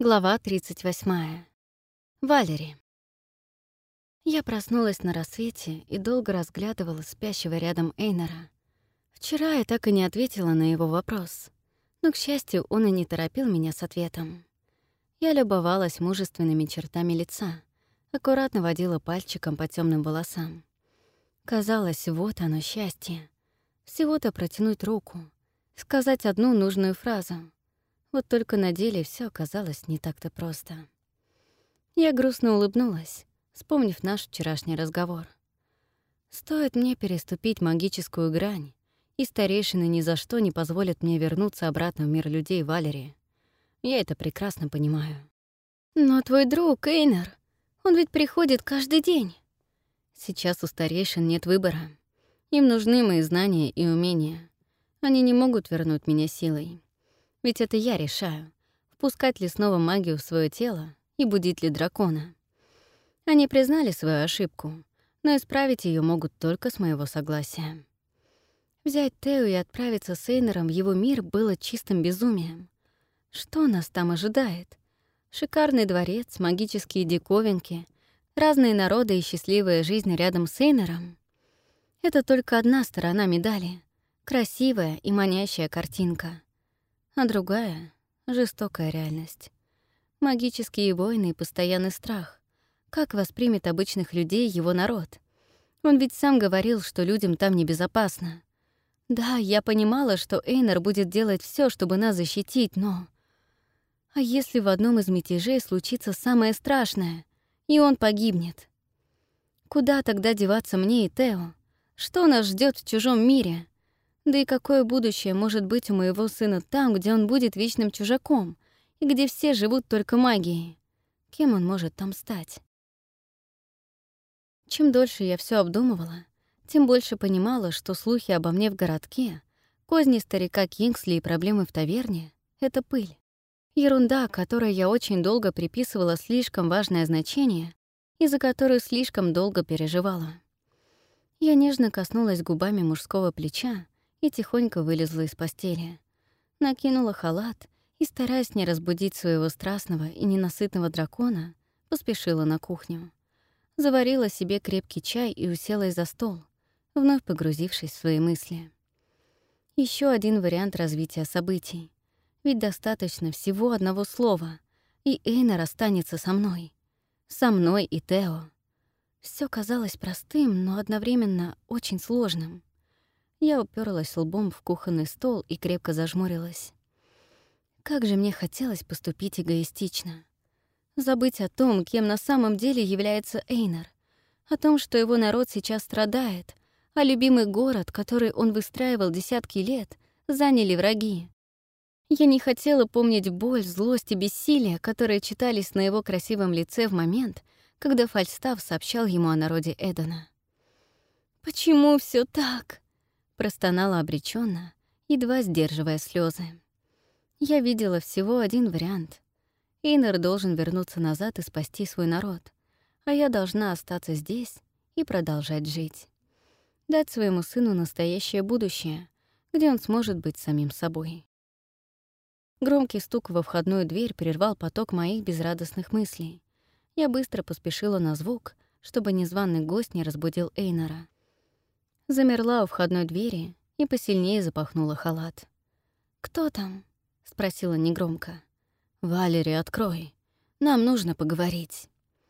Глава 38. Валери. Я проснулась на рассвете и долго разглядывала спящего рядом Эйнара. Вчера я так и не ответила на его вопрос, но, к счастью, он и не торопил меня с ответом. Я любовалась мужественными чертами лица, аккуратно водила пальчиком по темным волосам. Казалось, вот оно счастье. Всего-то протянуть руку, сказать одну нужную фразу. Вот только на деле все оказалось не так-то просто. Я грустно улыбнулась, вспомнив наш вчерашний разговор. Стоит мне переступить магическую грань, и старейшины ни за что не позволят мне вернуться обратно в мир людей, Валери. Я это прекрасно понимаю. Но твой друг, Эйнар, он ведь приходит каждый день. Сейчас у старейшин нет выбора. Им нужны мои знания и умения. Они не могут вернуть меня силой. Ведь это я решаю, впускать ли снова магию в свое тело и будить ли дракона. Они признали свою ошибку, но исправить ее могут только с моего согласия. Взять Тео и отправиться с Эйнером в его мир было чистым безумием. Что нас там ожидает? Шикарный дворец, магические диковинки, разные народы и счастливая жизнь рядом с Эйнером. Это только одна сторона медали, красивая и манящая картинка. А другая — жестокая реальность. Магические войны и постоянный страх. Как воспримет обычных людей его народ? Он ведь сам говорил, что людям там небезопасно. Да, я понимала, что Эйнар будет делать все, чтобы нас защитить, но... А если в одном из мятежей случится самое страшное, и он погибнет? Куда тогда деваться мне и Тео? Что нас ждет в чужом мире? Да и какое будущее может быть у моего сына там, где он будет вечным чужаком, и где все живут только магией? Кем он может там стать? Чем дольше я все обдумывала, тем больше понимала, что слухи обо мне в городке, козни старика Кингсли и проблемы в таверне — это пыль. Ерунда, которой я очень долго приписывала слишком важное значение и за которую слишком долго переживала. Я нежно коснулась губами мужского плеча и тихонько вылезла из постели. Накинула халат и, стараясь не разбудить своего страстного и ненасытного дракона, поспешила на кухню. Заварила себе крепкий чай и уселась за стол, вновь погрузившись в свои мысли. Еще один вариант развития событий. Ведь достаточно всего одного слова, и Эйнар останется со мной. Со мной и Тео. Все казалось простым, но одновременно очень сложным. Я уперлась лбом в кухонный стол и крепко зажмурилась. Как же мне хотелось поступить эгоистично. Забыть о том, кем на самом деле является Эйнар, о том, что его народ сейчас страдает, а любимый город, который он выстраивал десятки лет, заняли враги. Я не хотела помнить боль, злость и бессилие, которые читались на его красивом лице в момент, когда Фальстаф сообщал ему о народе Эдена. «Почему все так?» — простонала обречённо, едва сдерживая слезы. Я видела всего один вариант. Эйнар должен вернуться назад и спасти свой народ, а я должна остаться здесь и продолжать жить. Дать своему сыну настоящее будущее, где он сможет быть самим собой. Громкий стук во входную дверь прервал поток моих безрадостных мыслей. Я быстро поспешила на звук, чтобы незваный гость не разбудил Эйнара. Замерла у входной двери и посильнее запахнула халат. «Кто там?» — спросила негромко. «Валери, открой. Нам нужно поговорить».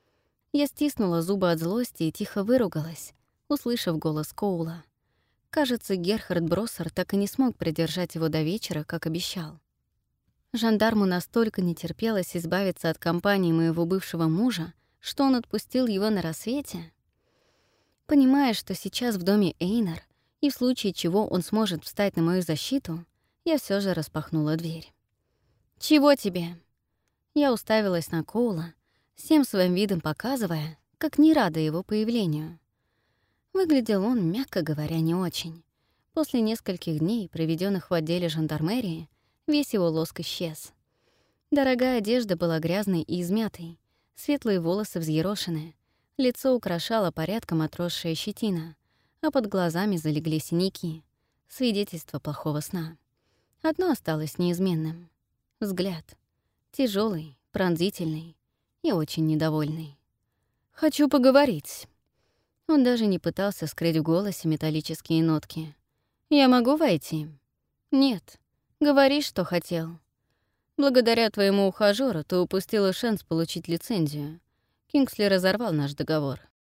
Я стиснула зубы от злости и тихо выругалась, услышав голос Коула. Кажется, Герхард Броссер так и не смог придержать его до вечера, как обещал. Жандарму настолько не терпелось избавиться от компании моего бывшего мужа, что он отпустил его на рассвете. Понимая, что сейчас в доме Эйнар, и в случае чего он сможет встать на мою защиту, я все же распахнула дверь. «Чего тебе?» Я уставилась на Коула, всем своим видом показывая, как не рада его появлению. Выглядел он, мягко говоря, не очень. После нескольких дней, проведенных в отделе жандармерии, весь его лоск исчез. Дорогая одежда была грязной и измятой, светлые волосы взъерошены, лицо украшала порядком отросшая щетина, а под глазами залегли синяки, свидетельство плохого сна. Одно осталось неизменным — взгляд. Тяжелый, пронзительный и очень недовольный. «Хочу поговорить». Он даже не пытался скрыть в голосе металлические нотки. «Я могу войти?» «Нет. Говори, что хотел». «Благодаря твоему ухажёру ты упустила шанс получить лицензию. Кингсли разорвал наш договор».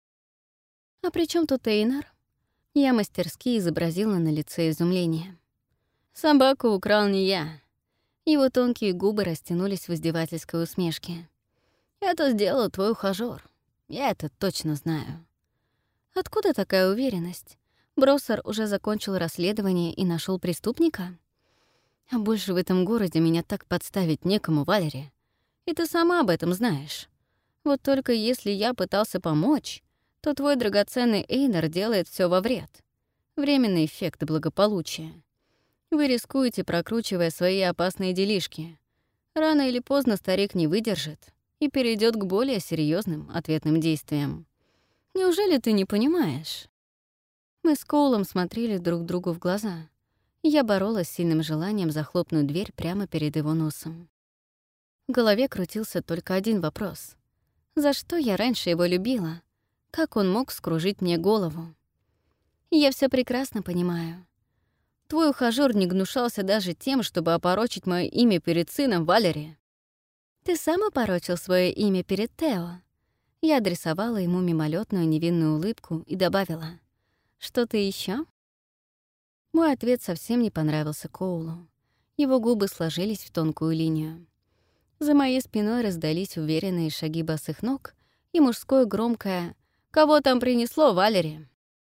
«А при чем тут Эйнар?» Я мастерски изобразила на лице изумление. «Собаку украл не я». Его тонкие губы растянулись в издевательской усмешке. «Это сделал твой ухажёр. Я это точно знаю». «Откуда такая уверенность? Броссер уже закончил расследование и нашел преступника? А больше в этом городе меня так подставить некому, Валери. И ты сама об этом знаешь. Вот только если я пытался помочь, то твой драгоценный Эйнар делает все во вред. Временный эффект благополучия. Вы рискуете, прокручивая свои опасные делишки. Рано или поздно старик не выдержит и перейдет к более серьезным ответным действиям. Неужели ты не понимаешь?» Мы с Коулом смотрели друг другу в глаза, и я боролась с сильным желанием захлопнуть дверь прямо перед его носом. В голове крутился только один вопрос. За что я раньше его любила? Как он мог скружить мне голову? Я все прекрасно понимаю. Твой ухажёр не гнушался даже тем, чтобы опорочить мое имя перед сыном, Валери. Ты сам опорочил свое имя перед Тео. Я адресовала ему мимолетную невинную улыбку и добавила: «Что-то еще? Мой ответ совсем не понравился Коулу. Его губы сложились в тонкую линию. За моей спиной раздались уверенные шаги босых ног и мужское громкое «Кого там принесло, Валери?».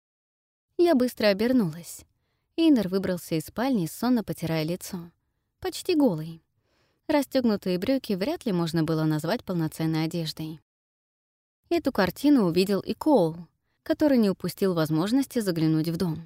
Я быстро обернулась. Эйнар выбрался из спальни, сонно потирая лицо. Почти голый. Расстёгнутые брюки вряд ли можно было назвать полноценной одеждой. Эту картину увидел и Коул, который не упустил возможности заглянуть в дом.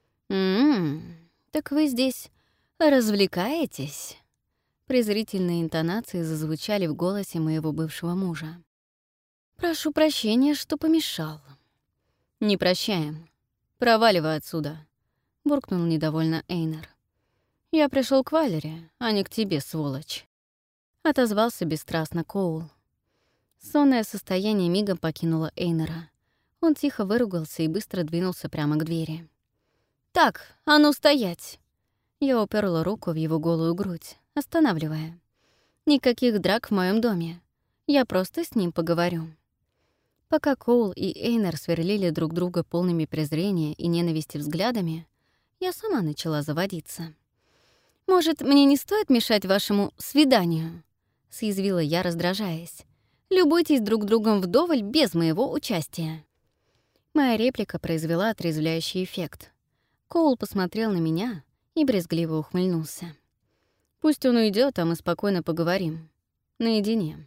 Так вы здесь развлекаетесь?» Презрительные интонации зазвучали в голосе моего бывшего мужа. «Прошу прощения, что помешал». «Не прощаем. Проваливай отсюда», — буркнул недовольно Эйнар. «Я пришел к Валере, а не к тебе, сволочь», — отозвался бесстрастно Коул. Сонное состояние мигом покинуло Эйнара. Он тихо выругался и быстро двинулся прямо к двери. «Так, а ну стоять!» Я уперла руку в его голую грудь, останавливая. «Никаких драк в моем доме. Я просто с ним поговорю». Пока Коул и Эйнар сверлили друг друга полными презрения и ненависти взглядами, я сама начала заводиться. «Может, мне не стоит мешать вашему свиданию?» — съязвила я, раздражаясь. «Любуйтесь друг другом вдоволь без моего участия». Моя реплика произвела отрезвляющий эффект. Коул посмотрел на меня и брезгливо ухмыльнулся. «Пусть он уйдет, а мы спокойно поговорим. Наедине».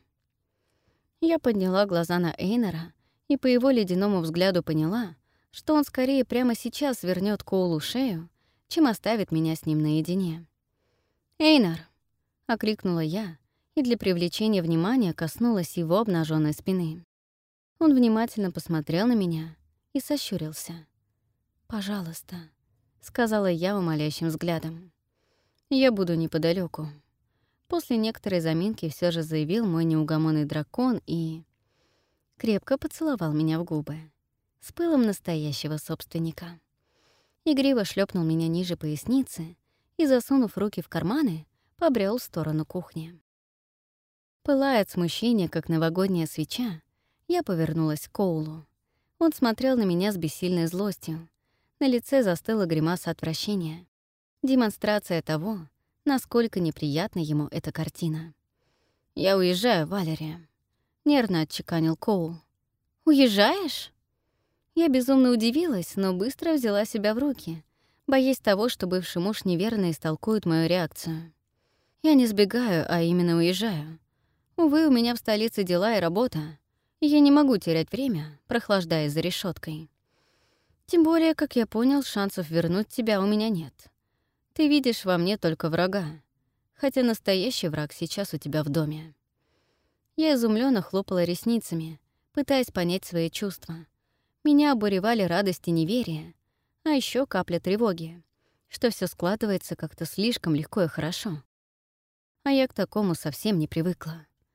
Я подняла глаза на Эйнара и по его ледяному взгляду поняла, что он скорее прямо сейчас вернет Коулу шею, чем оставит меня с ним наедине. «Эйнар!» — окликнула я, и для привлечения внимания коснулась его обнаженной спины. Он внимательно посмотрел на меня и сощурился. «Пожалуйста», — сказала я умоляющим взглядом. «Я буду неподалеку. После некоторой заминки все же заявил мой неугомонный дракон и крепко поцеловал меня в губы, с пылом настоящего собственника. Игриво шлепнул меня ниже поясницы и, засунув руки в карманы, побрел в сторону кухни. Пылая от смущения, как новогодняя свеча, я повернулась к Коулу. Он смотрел на меня с бессильной злостью. На лице застыла гримаса отвращения. Демонстрация того, насколько неприятна ему эта картина. «Я уезжаю, Валерия», — нервно отчеканил Коул. «Уезжаешь?» Я безумно удивилась, но быстро взяла себя в руки, боясь того, что бывший муж неверно истолкует мою реакцию. «Я не сбегаю, а именно уезжаю. Увы, у меня в столице дела и работа, и я не могу терять время, прохлаждаясь за решеткой. Тем более, как я понял, шансов вернуть тебя у меня нет. Ты видишь во мне только врага, хотя настоящий враг сейчас у тебя в доме». Я изумленно хлопала ресницами, пытаясь понять свои чувства. Меня обуревали радость и неверие, а еще капля тревоги, что все складывается как-то слишком легко и хорошо. А я к такому совсем не привыкла.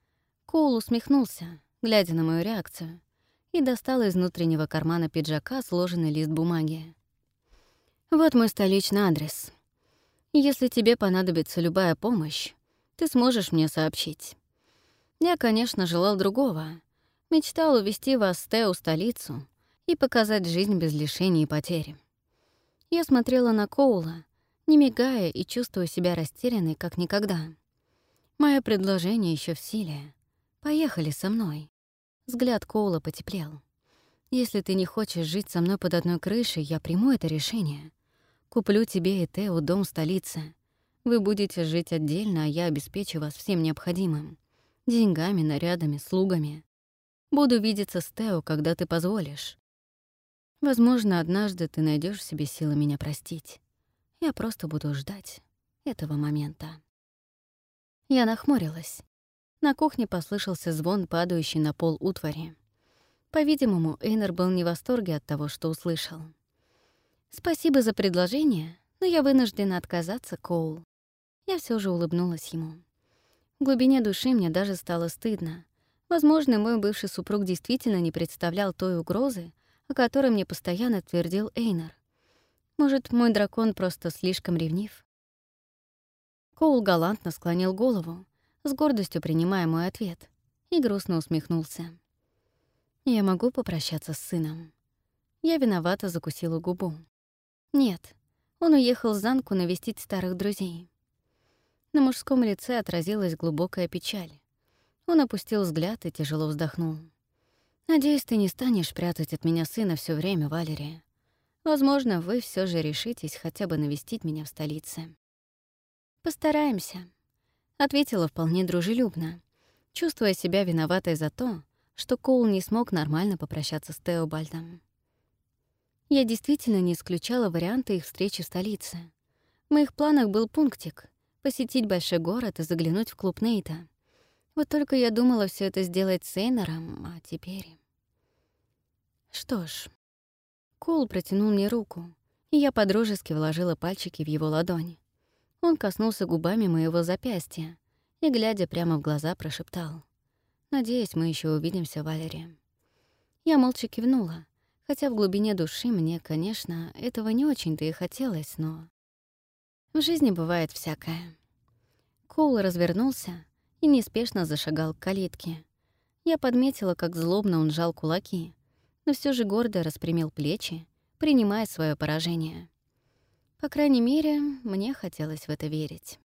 Коул усмехнулся, глядя на мою реакцию, и достал из внутреннего кармана пиджака сложенный лист бумаги. «Вот мой столичный адрес. Если тебе понадобится любая помощь, ты сможешь мне сообщить. Я, конечно, желал другого. Мечтал увезти вас в Тео, столицу, и показать жизнь без лишений и потерь». Я смотрела на Коула, не мигая и чувствуя себя растерянной, как никогда. Мое предложение еще в силе. Поехали со мной. Взгляд Коула потеплел. Если ты не хочешь жить со мной под одной крышей, я приму это решение. Куплю тебе и Тео дом в столице. Вы будете жить отдельно, а я обеспечу вас всем необходимым. Деньгами, нарядами, слугами. Буду видеться с Тео, когда ты позволишь. Возможно, однажды ты найдешь в себе силы меня простить. Я просто буду ждать этого момента. Я нахмурилась. На кухне послышался звон, падающий на пол утвари. По-видимому, Эйнер был не в восторге от того, что услышал. «Спасибо за предложение, но я вынуждена отказаться, Коул». Я все же улыбнулась ему. В глубине души мне даже стало стыдно. Возможно, мой бывший супруг действительно не представлял той угрозы, о которой мне постоянно твердил Эйнер. Может, мой дракон просто слишком ревнив? Коул галантно склонил голову, с гордостью принимая мой ответ, и грустно усмехнулся. «Я могу попрощаться с сыном?» Я виновато закусила губу. «Нет, он уехал в Занку навестить старых друзей». На мужском лице отразилась глубокая печаль. Он опустил взгляд и тяжело вздохнул. «Надеюсь, ты не станешь прятать от меня сына все время, Валерия. Возможно, вы все же решитесь хотя бы навестить меня в столице». «Постараемся», — ответила вполне дружелюбно, чувствуя себя виноватой за то, что Коул не смог нормально попрощаться с Теобальдом. Я действительно не исключала варианта их встречи в столице. В моих планах был пунктик — посетить большой город и заглянуть в клуб Нейта. Вот только я думала все это сделать с Эйнером, а теперь... Что ж... Коул протянул мне руку, и я подружески вложила пальчики в его ладонь. Он коснулся губами моего запястья и, глядя прямо в глаза, прошептал: «Надеюсь, мы еще увидимся, Валерия». Я молча кивнула, хотя в глубине души мне, конечно, этого не очень-то и хотелось, но... В жизни бывает всякое. Коул развернулся и неспешно зашагал к калитке. Я подметила, как злобно он сжал кулаки, но все же гордо распрямил плечи, принимая свое поражение. По крайней мере, мне хотелось в это верить.